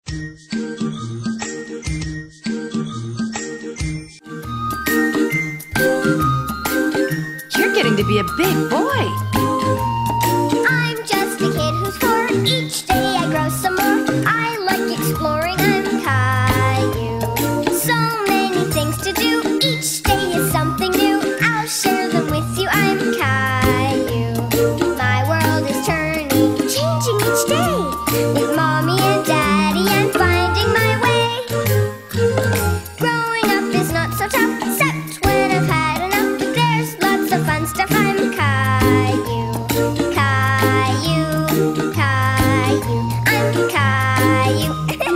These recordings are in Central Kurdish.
You're getting to be a big boy. I'm just a kid who's 4. Each day I grow some more. I like exploring. I'm Caillou. So many things to do. Each day is something new. I'll share them with you. I'm Caillou. My world is turning, changing each day. With Mommy and Daddy, I'm finding my way. Growing up is not so tough, except when I've had enough. But there's lots of fun stuff. I'm Caillou. Caillou, Caillou, I'm Caillou.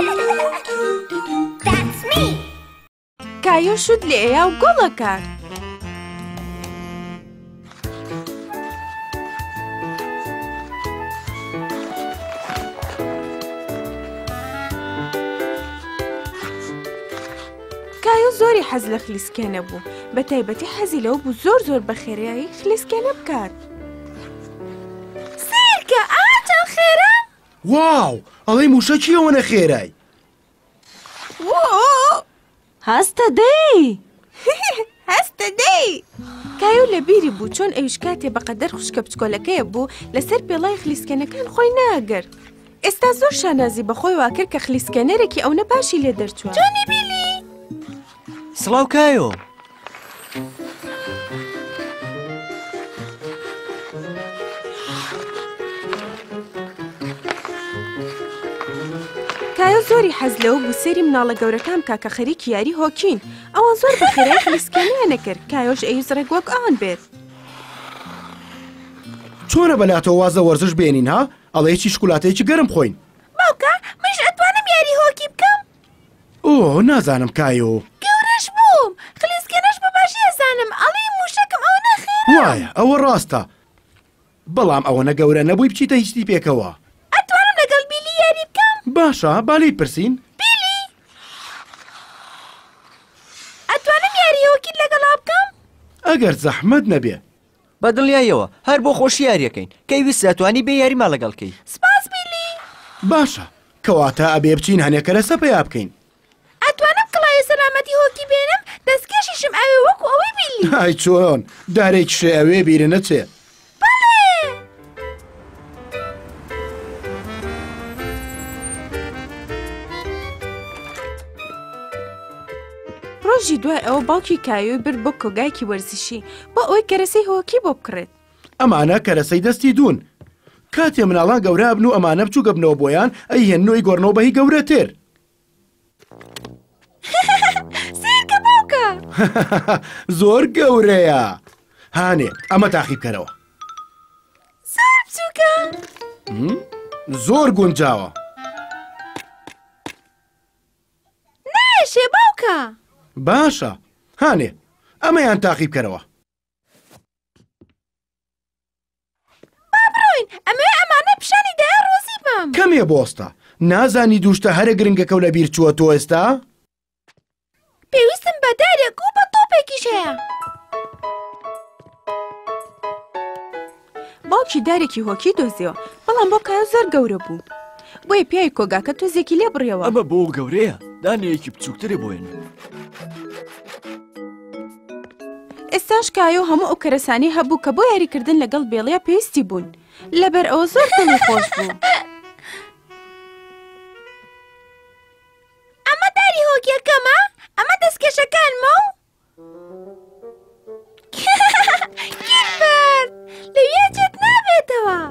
That's me. کایو شد لە ئێیا و گوڵەکات. کایو زۆری حەز لە خلیسکێنە بوو، بە تایبەتی حەزی لەوە بوو زۆر بە خێرایی خلیسکێنە بکات. سیرکە ئاچەند خێرە؟ واو! ئەڵێ موشە چیەوەنە خێرای؟ هەستە دەی! هەستە دەی! کایو لە بیری بوو چۆن ئەویش کاتێ بەقەدەر خوشکە بچکۆلەکەیە بوو لەسەر پێڵای خلیسکێنەکان خۆی ناگەر. ئێستا زۆر شانازی بەخۆی واکرد کە خلیسکێنەرێکی ئەوە باشی لێ دەرچووە. جۆنی بیلی! سڵاو کایۆ! کایۆ زۆری حەز لەوە بوو سەیری مناڵە گەورەکان بکا کە خەریکی یاری هۆکین. ئەوان زۆر بە خێرایی خلیسکێنەیە نەکرد. کایۆش ئەویست ڕێک وەک ئەوان بێت. چۆنە بەلاتەوە وازە وەرزش بێنین ها؟ ئەڵێ هیچی شکولاتەیەکی گەرم خۆین. باوکە منش ئەتوانم یاری هۆکی بکەم؟ ئۆ نازانم کایۆ. گەورەش بووم. خلیسکێنەش بەباشی ئەزانم. ئەڵێ موشەکەم ئەوە نەخێرە. وایە ئەوە ڕاستە. بەڵام ئەوەنە گەورە نەبووی بچیتە هیچی پێکەوە. ئەتوانم لەگەڵ بیلی یاری بکەم؟ باشە بالی پرسین. بیلی! ئەتوانم یاری هۆکیت لەگەڵا بکەم؟ ئەگەر زەحمەت نەبێ. بەدڵیایەوە هەر بۆ خۆشی یاریەکەین کەی ویست ئەتوانی بێ یاریما لەگەڵکەی. سپاس بیلی! باشە کەواتە ئەبێ بچین هەنێکە لەسە پێیا بکەین. ئەتوانم کڵای سەلامەتی هۆکی بێنم؟ دەستکێشیشم ئەوێ وەکو ئەوەی بیلی. ئای چۆن دارێکی شێ ئەوێ بیرە نەچێ. ڕۆژی دوای ئەوە باوکی کایۆی برد بۆ کۆگایکی وەرزشی بۆ ئەوەی کەرەسەی هۆکی بۆ بکڕێت. ئەمانە کەرەسەی دەستی دوون. کاتێ مناڵان گەورە بن و ئەمانە بچووکە بنەوە بۆیان ئەی هێننەوەی گۆڕنەوە بەهی گەورەتر. سیرکە باوکە! زۆر گەورەیە. هانێ ئەمە تاقیب بکەرەوە. زۆر بچووکە. زۆر گونجاوە. نایشێ باوکە. باشە هانێ ئەمەیان تاقیب بکەرەوە. با بڕۆین ئەمەوێ ئەمانە پیشانی دایە ڕۆزی بم. کەمێ بۆستە نازانی دووشتە هەرە گرنگەکە و لە بیر چووە تۆ ئێستا؟ پێویستم بە دارێک و بە تۆپێکیش هەیە. باوکی دارێکی هۆکی دۆزیەوە بەڵام بۆ کایۆ زۆر گەورە بوو. بۆیە پیاوی کۆگاکە تۆزێکی لێ بڕیەوە. ئەمە بۆ گەورەیە دانەیەکی بچووکترێ بۆێنن. ئێستاش کایۆ هەموو ئەو کەرەسانی هەبوو کە بۆ یاریکردن لەگەڵ بێڵەیە پێویستی بوون. لەبەر ئەوە زۆر دڵی خۆش بوو. ئەمە داری هۆکیەکەمە؟ ئەمە دەستکێشەکانمە و؟ گیربەر! لەویا جێت نابێتەوە.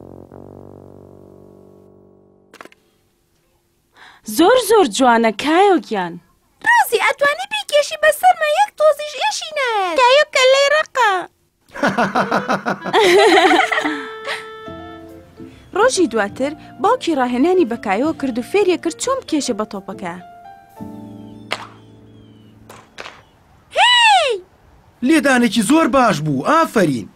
زۆر جوانە کایۆگیان. ڕۆزی ئەتوانی بیکێشی بەسەرمە یەک تۆزیش ئێشی نایەت. کایۆ کەلەی ڕقە. ڕۆژی دواتر باوکی ڕاهێنانی بە کایۆ کرد و فێریە کرد چۆن بکێشە بە تۆپەکە. هی! لێدانێکی زۆر باش بوو ئافەرین.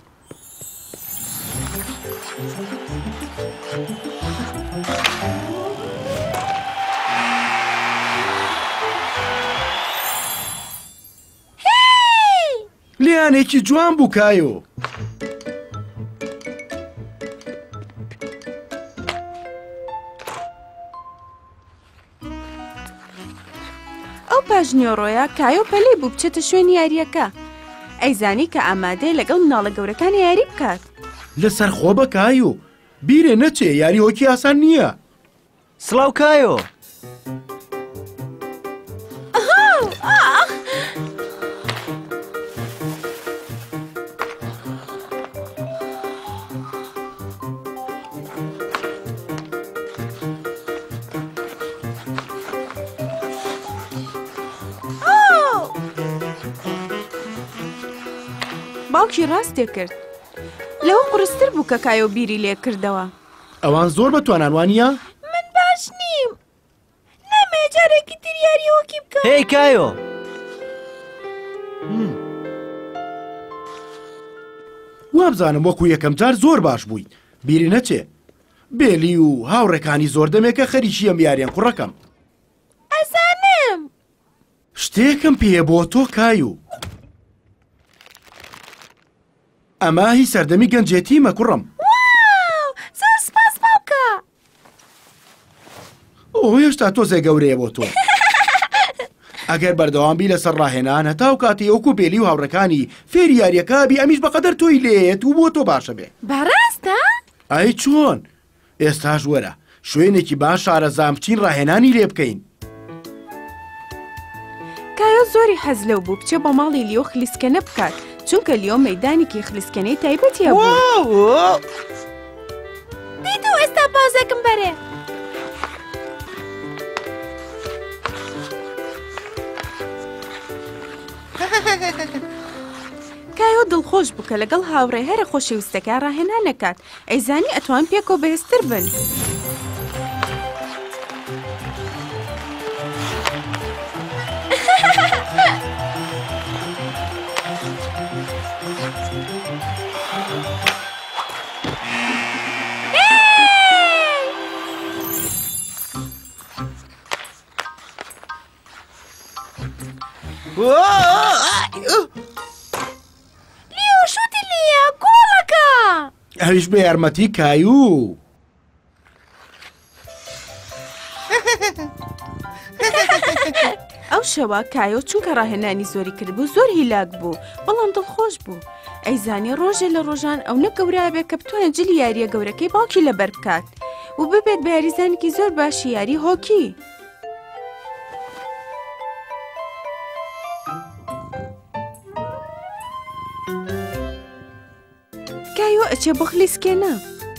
لیانێکی جوان بوو کایۆ. پاژنیۆڕۆیە کایۆ پەلەی بوو بچێتە شوێنی یاریەکە. ئەیزانی کە ئامادەی لەگەڵ مناڵە گەورەکانی یاری بکات. لەسەر خۆ بە کایۆ بیرێ نەچێ یاری هۆکی ئاسان نییە. سڵاو کایۆ. باوکی ڕاستێ کرد. لەوە قورستر بوو کە کایۆ بیری لێ کردەوە. ئەوان زۆر بە توانانوانیە؟ من باش نیم. نامەیە جارێکی تر یاری هۆکی بکەم. هی کایۆ. وابزانم وەکو یەکەم جار زۆر باش بووی. بیری نەچێ. بێلی و هاوڕێکانی زۆر دەمێکە خەریکی ئەم یاریان کوڕەکەم. ئەزانم. شتێکم پێیە بۆ تۆ کایۆ. ئەمە هی سەردەمی گەنجێتیمە کوڕم. زۆر سپاس باوکە. هێشتا تۆزێ گەورەیە بۆ تۆ. ئەگەر بەردەوامبی لەسەر ڕاهێنان هەتا و کاتی ئەوکو بێلی و هاوڕەکانی فێری یاریەکە بی ئەمیش بەقەدەر تۆی لێت و بۆ تۆ باشە بێ. بەڕاستە؟ ئەی چۆن؟ ئێستاش وەرە شوێنێکی باش شارەزام بچین ڕاهێنانی لێ بکەین. کایۆ زۆری حەز لەو بوو بچێ بە ماڵی لیۆ خلیسکەنە بکات چونکە لیۆ مەیدانێکی خلیسکەنەی تایبەتیە بوو. دیت و ئێستا بازێکم بەرێ. کایۆ دڵخۆش بوو کە لەگەڵ هاوڕێ هەرە خۆشەویستەکە ڕاهێنان نەکات. ئەیزانی ئەتوان پێکۆ بەهێزتر بن. لیۆ شوتی لیە گۆڵەکە. ئەویش بە یارمەتی کایوو. ئەو شەوە کایۆ چونکە ڕاهێنانی زۆری کردبوو زۆر هیلاک بوو بەڵام دڵخۆش بوو. ئەیزانی ڕۆژێ لە ڕۆژان ئەو نەگەورابێت کە بتوانێت جلی یاریە گەورەکەی باوکی لەبەر بکات و ببێت بە یاریزانێکی زۆر باشی یاری هۆکی. کایۆ ئەچێ بۆ خلیسکێنە.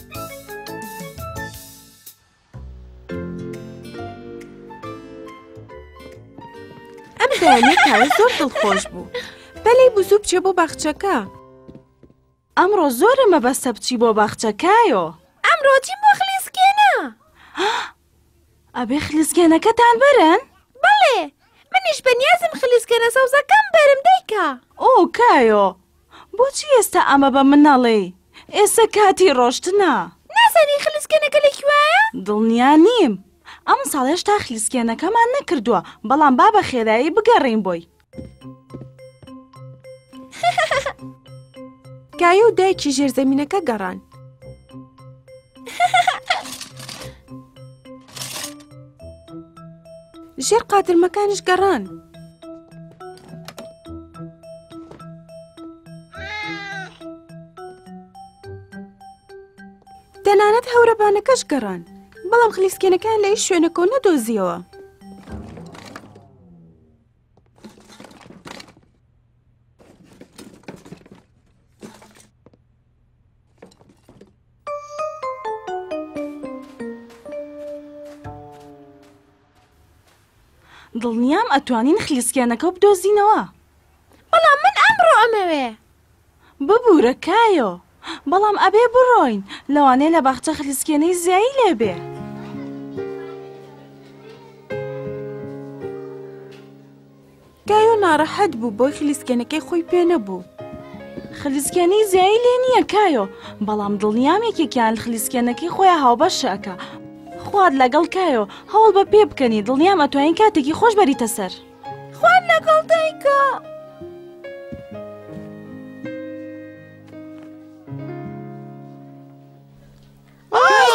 ئەم دایانەی کایۆ زۆر دڵخۆش بوو. بەلەی بوزوو بچێ بۆ باخچەکە. ئەمڕۆ زۆرە مەبەستە بچی بۆ باخچەکایۆ. ئەمڕۆ چین بۆ خلیسکێنە. ئەبێ خلیسکێنەکەتان بەرن؟ بەڵێ منیش بەنیازم خلیسکێنە سەوزەکەم بەرم دەیکا. ئۆ کایۆ بۆچی ئێستا ئەمە بە منەڵێ؟ ئێستا کاتی ڕۆشتنە. نازانی خلیسکێنەکە لەکوایە؟ دڵنیا نیم. ئەم ساڵ هێشتا خلیسکێنەکەمان نەکردووە بەڵام با بە خێرایی بگەڕین بۆی. کایۆ و دایکی ژێرزەمینەکە گەڕان. ژێر قاترمەکانش گەڕان. تەنانەت هەورەبانەکەش گەڕان بەڵام خلیسکێنەکان لە هیچ شوێنەکە نەدۆزیەوە. دڵنیام ئەتوانین خلیسکێنەکە بدۆزینەوە. بەڵام من ئەمڕۆ ئەمەوێ. ببوورە کایۆ بەڵام ئەبێ بڕۆین لەوانەیە لە باخچە خلیسکێنەی زیایی لێبێ. کایۆ ناڕەحەت بوو بۆی خلیسکێنەکەی خۆی پێ نەبوو. خلیسکێنەی زیایی لێ نییە کایۆ بەڵام دڵنیام یەکێکیان خلیسکێنەکەی خۆیان هاوبەشەکە. خوارد لەگەڵ کایۆ هەوڵ بە پێ بکەنی دڵنیام ئەتوانین کاتێکی خۆش بەریتە سەر. خوارد لەگەڵ دایکە.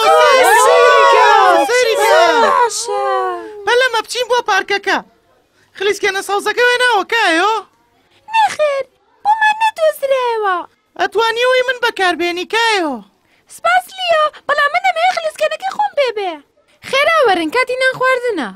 بەلەمە بچین بۆ پارکەکە. خلیسکێنە سەوزەکە وێناوە کایۆ؟ نەخێر بۆمان نەدۆزراوە. ئەتوانیەوەی من بەکاربێنی کایۆ؟ سپاس لیۆ، بەڵام من ئەمەیە خلیسکێنەکەی خۆم بێ. خێرا وەرن کاتی نان خواردنە.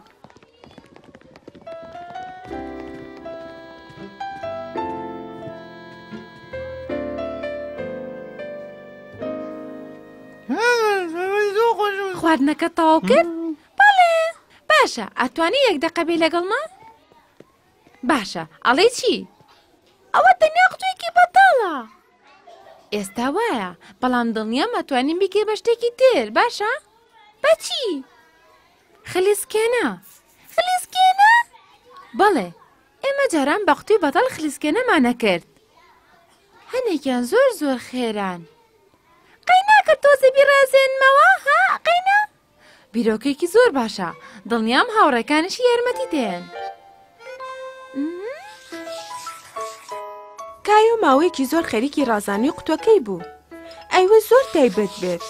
خواردنەکە تەواو کرد؟ بەڵێ. باشە، ئەتوانی یەک دەقەبێ لەگەڵمان؟ باشە، ئەڵێ چی؟ ئەوە تەنیا قوتوویەکی بەتاڵە. ئێستا وایە، بەڵام دڵنیام ئەتوانین بیکەی بە شتێکی تر، باشە؟ بەچی؟ خلیسکێنە. خلیسکێنە؟ بەڵێ، ئێمە جاران بە قوتووی بەتاڵ خلیسکێنەمانە کرد. هەنێکیان زۆر خێران. قەیناکە تۆزە بیڕازێنمەوە، ها قەینە؟ بیرۆکێکی زۆر باشە، دڵنیام هاوڕێکانشی یارمەتی دێن. کایۆ ماوەیەکی زۆر خەریکی ڕازانی قوتوەکەی بوو. ئەیوە زۆر تایبەت بێت.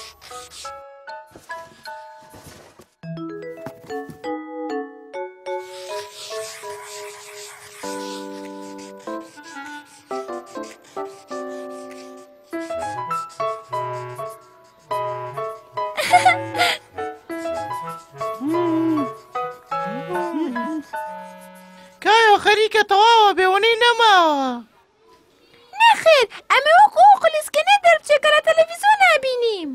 کایۆ خەریکە تەواوە بێوەنەی نەماوە. نەخێر، ئەمە وەکو خلیسکێنە دەربچێت کە لە تەلەڤیزۆن نابینیم.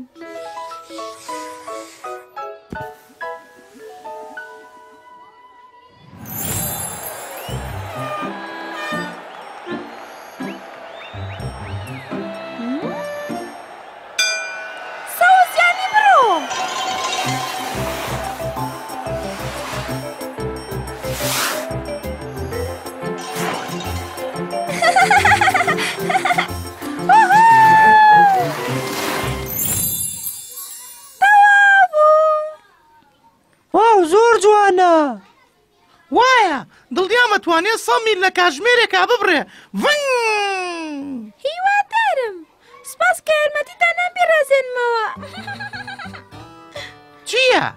سەوزیانی بڕۆ. واو زۆر جوانە. وایە دڵنیام ئەتوانێت 100 میل لە کاتژمێرێکا ببڕێ. هیوادارم. سپاس کە یارمەتیدانان بیڕازێنمەوە. چییە؟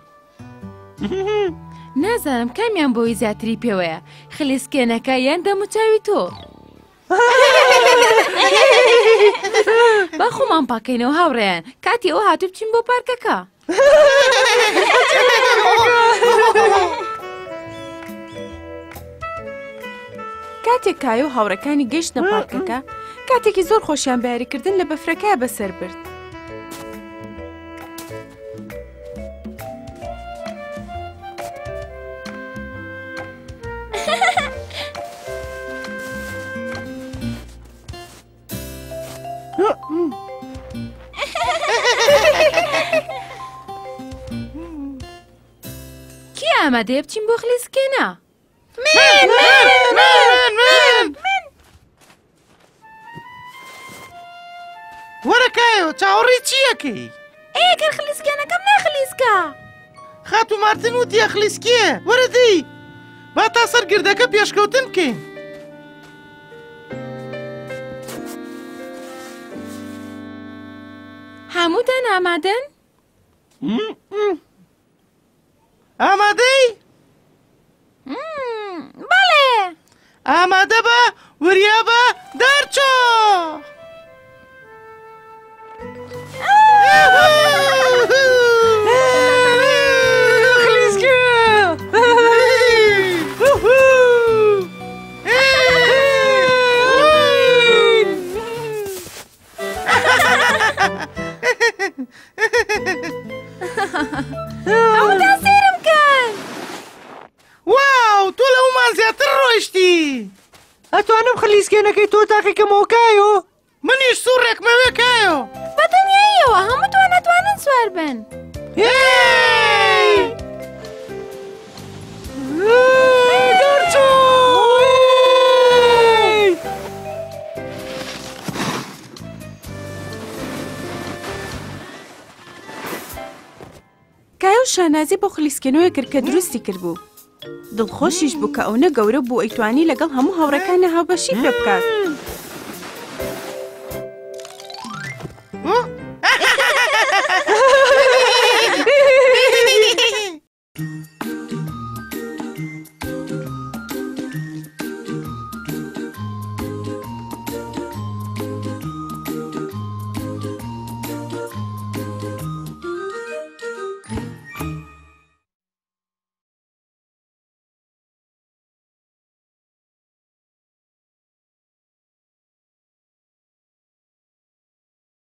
نازانم کامیان بۆی زیاتری پێوەیە، خلیسکێنەکە یان دەموچاوی تۆ. با خۆمان پاکەینەوە هاوڕێیان، کاتی ئەوە هاتوو بچین بۆ پارکەکە. کاتێک کایۆ هاوڕەکانی گەیشتنە پارکەکە، کاتێکی زۆر خۆشیان بە یاریکردن لە بەفرەکە بەسەر برد. کی ئامادەیە بچین بۆ خلیسکێنە؟ من! وەرە کایۆ چاوەڕێی چیەکەی؟ ئێگەر خلیسکێنەکەم نەخلیسکە. خاتو مارتن وتیە خلیسکێ، وەرە دەی با تا سەر گردەکە پێشکەوتن بکەین. هەمووتان ئامادەن؟ ئامادەی؟ بەڵێ. ئامادە بە، وریا بە، دەرچۆ! هەمووتان سەیرم کەن. واو تۆ لە هەمومان زیاتر ڕۆیشتی. ئەتوانم خلیسکێنەکەی تۆ تاقیکەمەوە کایۆ؟ منیش سوڕێکمەوێ کایۆ. بەدنیاییەوە هەمووتان ئەتوانن سوار بن. دەرچۆ! کایۆ شانازی بۆ خلیسکێنەوەی کرد کە دروستی کردبوو. دڵخۆشیش بوو کە ئەو نەگەورە بوو ئەیتوانی لەگەڵ هەموو هاوڕەکانە هاوبەشی پێ بکات.